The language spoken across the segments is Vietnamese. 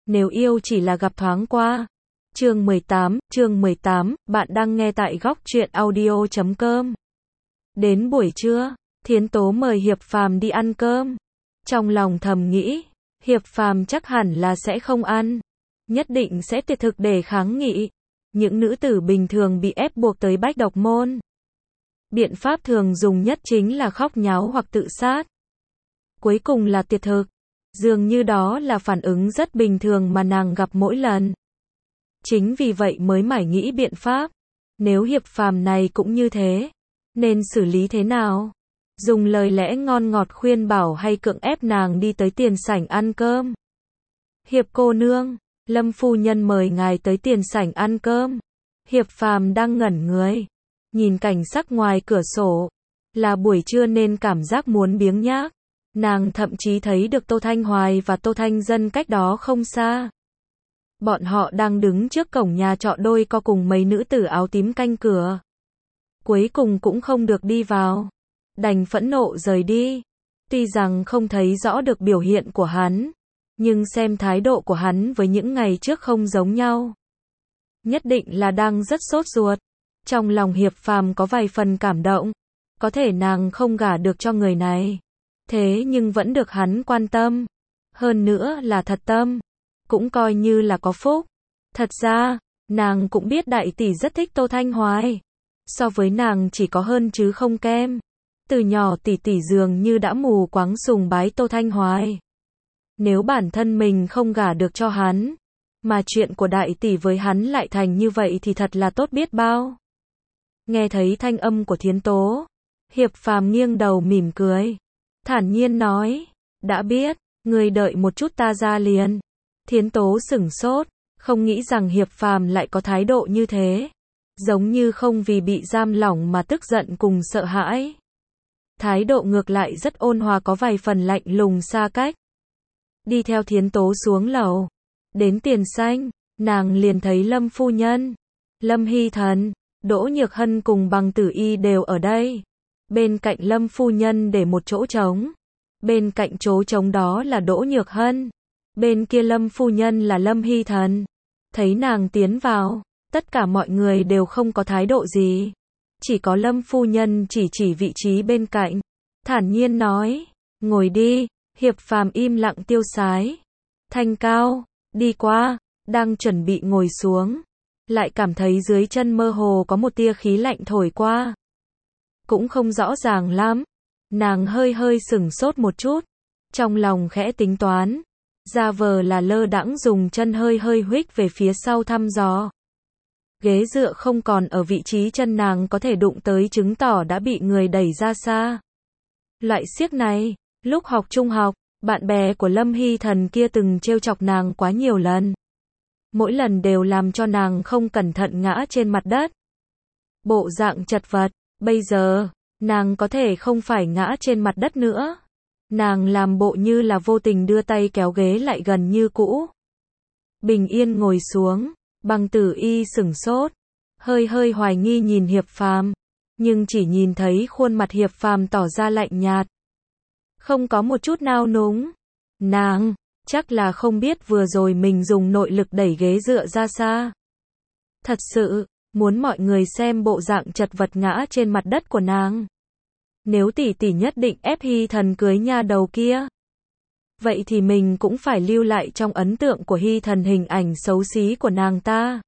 Nếu yêu chỉ là gặp thoáng qua. Chương 18, bạn đang nghe tại góc truyện audio.com. Đến buổi trưa, Thiến Tố mời Hiệp Phàm đi ăn cơm. Trong lòng thầm nghĩ, Hiệp Phàm chắc hẳn là sẽ không ăn. Nhất định sẽ tuyệt thực để kháng nghị. Những nữ tử bình thường bị ép buộc tới bách độc môn. Biện pháp thường dùng nhất chính là khóc nháo hoặc tự sát. Cuối cùng là tuyệt thực. Dường như đó là phản ứng rất bình thường mà nàng gặp mỗi lần. Chính vì vậy mới mải nghĩ biện pháp. Nếu Hiệp Phàm này cũng như thế, nên xử lý thế nào? Dùng lời lẽ ngon ngọt khuyên bảo hay cưỡng ép nàng đi tới tiền sảnh ăn cơm? Hiệp cô nương, Lâm phu nhân mời ngài tới tiền sảnh ăn cơm. Hiệp Phàm đang ngẩn người, nhìn cảnh sắc ngoài cửa sổ. Là buổi trưa nên cảm giác muốn biếng nhác. Nàng thậm chí thấy được Tô Thanh Hoài và Tô Thanh Dân cách đó không xa. Bọn họ đang đứng trước cổng nhà trọ đôi co cùng mấy nữ tử áo tím canh cửa. Cuối cùng cũng không được đi vào. Đành phẫn nộ rời đi. Tuy rằng không thấy rõ được biểu hiện của hắn, nhưng xem thái độ của hắn với những ngày trước không giống nhau. Nhất định là đang rất sốt ruột. Trong lòng Hiệp Phàm có vài phần cảm động. Có thể nàng không gả được cho người này. Thế nhưng vẫn được hắn quan tâm. Hơn nữa là thật tâm. Cũng coi như là có phúc. Thật ra, nàng cũng biết đại tỷ rất thích Tô Thanh Hoài. So với nàng chỉ có hơn chứ không kém. Từ nhỏ tỷ tỷ dường như đã mù quáng sùng bái Tô Thanh Hoài. Nếu bản thân mình không gả được cho hắn, mà chuyện của đại tỷ với hắn lại thành như vậy thì thật là tốt biết bao. Nghe thấy thanh âm của Thiến Tố, Hiệp Phàm nghiêng đầu mỉm cười. Thản nhiên nói, đã biết, người đợi một chút ta ra liền. Thiến Tố sửng sốt, không nghĩ rằng Hiệp Phàm lại có thái độ như thế. Giống như không vì bị giam lỏng mà tức giận cùng sợ hãi. Thái độ ngược lại rất ôn hòa, có vài phần lạnh lùng xa cách. Đi theo Thiến Tố xuống lầu. Đến tiền sảnh, nàng liền thấy Lâm phu nhân, Lâm Hy Thần, Đỗ Nhược Hân cùng Bằng Tử Y đều ở đây. Bên cạnh Lâm phu nhân để một chỗ trống. Bên cạnh chỗ trống đó là Đỗ Nhược Hân. Bên kia Lâm phu nhân là Lâm Hy Thần. Thấy nàng tiến vào, tất cả mọi người đều không có thái độ gì. Chỉ có Lâm phu nhân chỉ vị trí bên cạnh. Thản nhiên nói, ngồi đi. Hiệp Phàm im lặng tiêu sái. Thanh cao, đi qua, đang chuẩn bị ngồi xuống. Lại cảm thấy dưới chân mơ hồ có một tia khí lạnh thổi qua. Cũng không rõ ràng lắm. Nàng hơi sửng sốt một chút. Trong lòng khẽ tính toán. Giả vờ là lơ đãng dùng chân hơi huých về phía sau thăm dò. Ghế dựa không còn ở vị trí chân nàng có thể đụng tới, chứng tỏ đã bị người đẩy ra xa. Loại xiếc này, lúc học trung học, bạn bè của Lâm Hy Thần kia từng trêu chọc nàng quá nhiều lần. Mỗi lần đều làm cho nàng không cẩn thận ngã trên mặt đất. Bộ dạng chật vật, bây giờ, nàng có thể không phải ngã trên mặt đất nữa. Nàng làm bộ như là vô tình đưa tay kéo ghế lại gần như cũ. Bình yên ngồi xuống, Bằng Tử Y sửng sốt, hơi hoài nghi nhìn Hiệp Phàm, nhưng chỉ nhìn thấy khuôn mặt Hiệp Phàm tỏ ra lạnh nhạt. Không có một chút nao núng. Nàng, chắc là không biết vừa rồi mình dùng nội lực đẩy ghế dựa ra xa. Thật sự, muốn mọi người xem bộ dạng chật vật ngã trên mặt đất của nàng. Nếu tỷ tỷ nhất định ép Hy Thần cưới nha đầu kia, vậy thì mình cũng phải lưu lại trong ấn tượng của Hy Thần hình ảnh xấu xí của nàng ta.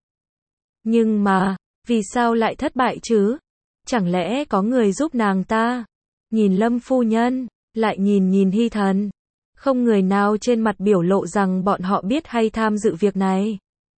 Nhưng mà, vì sao lại thất bại chứ? Chẳng lẽ có người giúp nàng ta? Nhìn Lâm phu nhân, lại nhìn Hy Thần. Không người nào trên mặt biểu lộ rằng bọn họ biết hay tham dự việc này.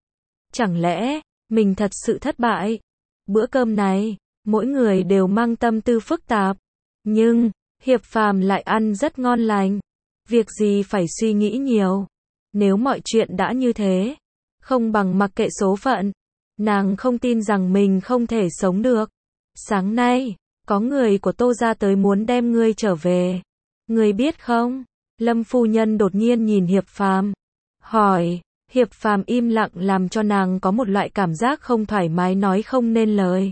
Chẳng lẽ, mình thật sự thất bại? Bữa cơm này, mỗi người đều mang tâm tư phức tạp. Nhưng, Hiệp Phàm lại ăn rất ngon lành. Việc gì phải suy nghĩ nhiều. Nếu mọi chuyện đã như thế, không bằng mặc kệ số phận. Nàng không tin rằng mình không thể sống được. Sáng nay, có người của Tô gia tới muốn đem ngươi trở về. Ngươi biết không? Lâm phu nhân đột nhiên nhìn Hiệp Phàm, hỏi. Hiệp Phàm im lặng làm cho nàng có một loại cảm giác không thoải mái nói không nên lời.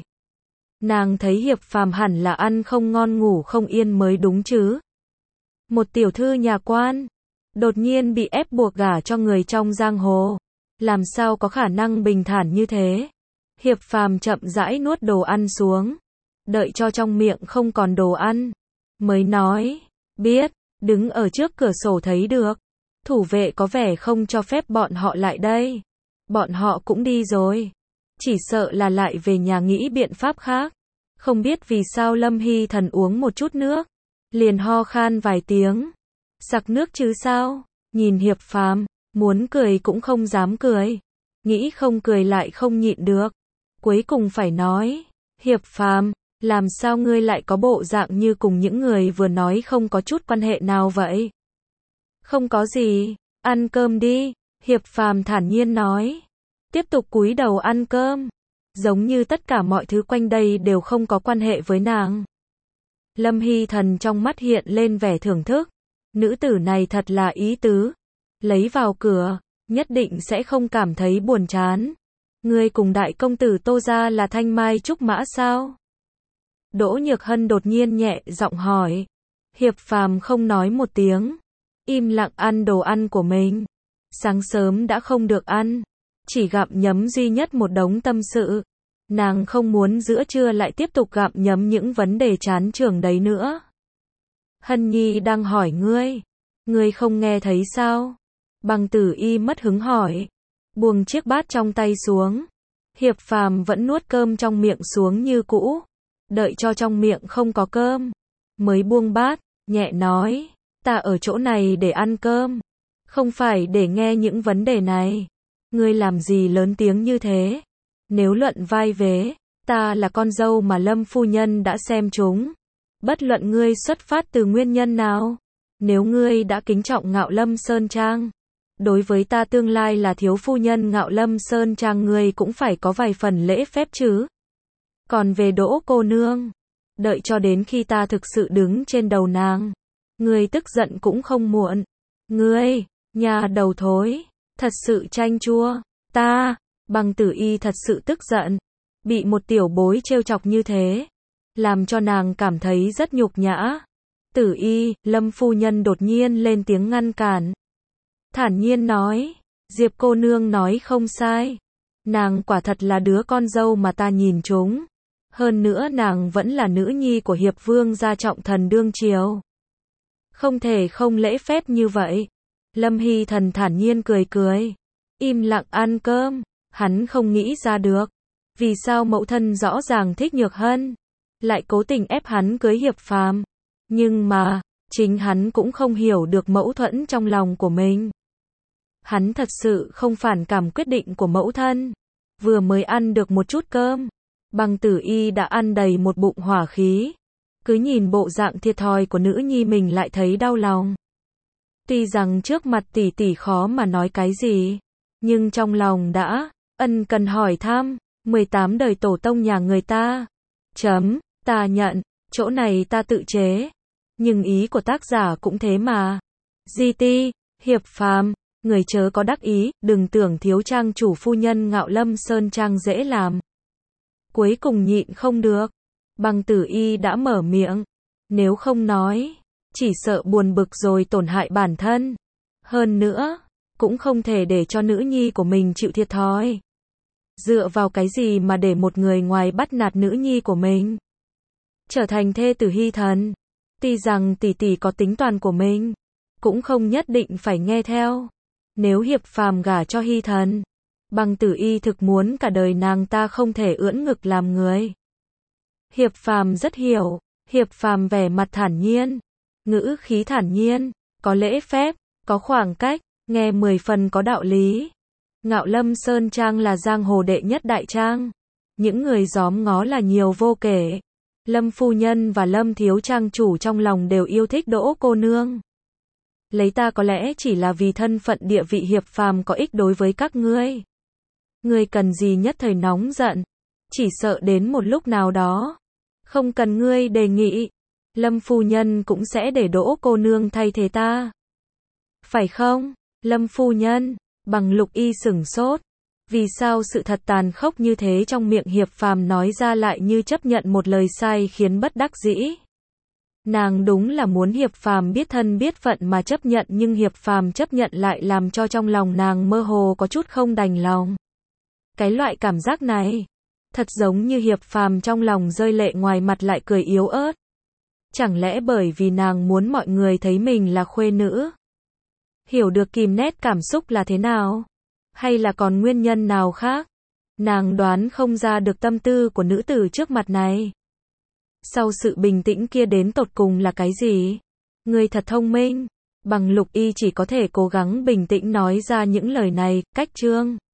Nàng thấy Hiệp Phàm hẳn là ăn không ngon ngủ không yên mới đúng chứ. Một tiểu thư nhà quan, Đột nhiên bị ép buộc gả cho người trong giang hồ. Làm sao có khả năng bình thản như thế? Hiệp Phàm chậm rãi nuốt đồ ăn xuống. Đợi cho trong miệng không còn đồ ăn. Mới nói, biết, đứng ở trước cửa sổ thấy được. Thủ vệ có vẻ không cho phép bọn họ lại đây. Bọn họ cũng đi rồi. Chỉ sợ là lại về nhà nghĩ biện pháp khác. Không biết vì sao Lâm Hy Thần uống một chút nước. Liền ho khan vài tiếng. Sặc nước chứ sao? Nhìn Hiệp Phàm, muốn cười cũng không dám cười. Nghĩ không cười lại không nhịn được. Cuối cùng phải nói, Hiệp Phàm, làm sao ngươi lại có bộ dạng như cùng những người vừa nói không có chút quan hệ nào vậy? Không có gì, ăn cơm đi, Hiệp Phàm thản nhiên nói. Tiếp tục cúi đầu ăn cơm, giống như tất cả mọi thứ quanh đây đều không có quan hệ với nàng. Lâm Hy Thần trong mắt hiện lên vẻ thưởng thức. Nữ tử này thật là ý tứ. Lấy vào cửa, nhất định sẽ không cảm thấy buồn chán. Ngươi cùng đại công tử Tô gia là thanh mai trúc mã sao? Đỗ Nhược Hân đột nhiên nhẹ giọng hỏi. Hiệp Phàm không nói một tiếng. Im lặng ăn đồ ăn của mình. Sáng sớm đã không được ăn. Chỉ gặm nhấm duy nhất một đống tâm sự. Nàng không muốn giữa trưa lại tiếp tục gặm nhấm những vấn đề chán trường đấy nữa. Hân Nhi đang hỏi ngươi. Ngươi không nghe thấy sao? Bằng Tử Y mất hứng hỏi. Buông chiếc bát trong tay xuống. Hiệp Phàm vẫn nuốt cơm trong miệng xuống như cũ. Đợi cho trong miệng không có cơm. Mới buông bát, nhẹ nói. Ta ở chỗ này để ăn cơm. Không phải để nghe những vấn đề này. Ngươi làm gì lớn tiếng như thế? Nếu luận vai vế, ta là con dâu mà Lâm phu nhân đã xem chúng. Bất luận ngươi xuất phát từ nguyên nhân nào. Nếu ngươi đã kính trọng Ngạo Lâm Sơn Trang. Đối với ta tương lai là thiếu phu nhân Ngạo Lâm Sơn Trang ngươi cũng phải có vài phần lễ phép chứ. Còn về Đỗ cô nương, đợi cho đến khi ta thực sự đứng trên đầu nàng. Ngươi tức giận cũng không muộn. Ngươi, nhà đầu thối, thật sự chanh chua. Ta, Bằng Tử Y thật sự tức giận. Bị một tiểu bối trêu chọc như thế. Làm cho nàng cảm thấy rất nhục nhã. Tử Y, Lâm phu nhân đột nhiên lên tiếng ngăn cản. Thản nhiên nói, Diệp cô nương nói không sai. Nàng quả thật là đứa con dâu mà ta nhìn trúng. Hơn nữa nàng vẫn là nữ nhi của Hiệp Vương gia trọng thần đương triều. Không thể không lễ phép như vậy. Lâm Hy Thần thản nhiên cười cười. Im lặng ăn cơm. Hắn không nghĩ ra được. Vì sao mẫu thân rõ ràng thích Nhược Hân. Lại cố tình ép hắn cưới Hiệp Phàm. Nhưng mà, chính hắn cũng không hiểu được mẫu thuẫn trong lòng của mình. Hắn thật sự không phản cảm quyết định của mẫu thân. Vừa mới ăn được một chút cơm. Bằng Tử Y đã ăn đầy một bụng hỏa khí. Cứ nhìn bộ dạng thiệt thòi của nữ nhi mình lại thấy đau lòng. Tuy rằng trước mặt tỷ tỷ khó mà nói cái gì. Nhưng trong lòng đã ân cần hỏi thăm. 18 đời tổ tông nhà người ta. Ta nhận, chỗ này ta tự chế. Nhưng ý của tác giả cũng thế mà. GT, Hiệp Phàm, người chớ có đắc ý, đừng tưởng thiếu trang chủ phu nhân Ngạo Lâm Sơn Trang dễ làm. Cuối cùng nhịn không được. Bằng Tử Y đã mở miệng. Nếu không nói, chỉ sợ buồn bực rồi tổn hại bản thân. Hơn nữa, cũng không thể để cho nữ nhi của mình chịu thiệt thòi. Dựa vào cái gì mà để một người ngoài bắt nạt nữ nhi của mình? Trở thành thê tử Hy Thần. Tuy rằng tỷ tỷ có tính toán của mình, cũng không nhất định phải nghe theo. Nếu Hiệp Phàm gả cho Hy Thần, Bằng Tử Y thực muốn cả đời nàng ta không thể ưỡn ngực làm người. Hiệp Phàm rất hiểu. Hiệp Phàm vẻ mặt thản nhiên, ngữ khí thản nhiên, có lễ phép, có khoảng cách, nghe 10 phần có đạo lý. Ngạo Lâm Sơn Trang là giang hồ đệ nhất đại trang. Những người gióm ngó là nhiều vô kể. Lâm phu nhân và Lâm thiếu trang chủ trong lòng đều yêu thích Đỗ cô nương. Lấy ta có lẽ chỉ là vì thân phận địa vị Hiệp Phàm có ích đối với các ngươi. Ngươi cần gì nhất thời nóng giận? Chỉ sợ đến một lúc nào đó, không cần ngươi đề nghị, Lâm phu nhân cũng sẽ để Đỗ cô nương thay thế ta. Phải không, Lâm phu nhân? Bằng Lục Y sửng sốt. Vì sao sự thật tàn khốc như thế trong miệng Hiệp Phàm nói ra lại như chấp nhận một lời sai khiến bất đắc dĩ? Nàng đúng là muốn Hiệp Phàm biết thân biết phận mà chấp nhận, nhưng Hiệp Phàm chấp nhận lại làm cho trong lòng nàng mơ hồ có chút không đành lòng. Cái loại cảm giác này, thật giống như Hiệp Phàm trong lòng rơi lệ ngoài mặt lại cười yếu ớt. Chẳng lẽ bởi vì nàng muốn mọi người thấy mình là khuê nữ? Hiểu được kìm nét cảm xúc là thế nào? Hay là còn nguyên nhân nào khác? Nàng đoán không ra được tâm tư của nữ tử trước mặt này. Sau sự bình tĩnh kia đến tột cùng là cái gì? Ngươi thật thông minh. Bằng Lục Y chỉ có thể cố gắng bình tĩnh nói ra những lời này, cách Trương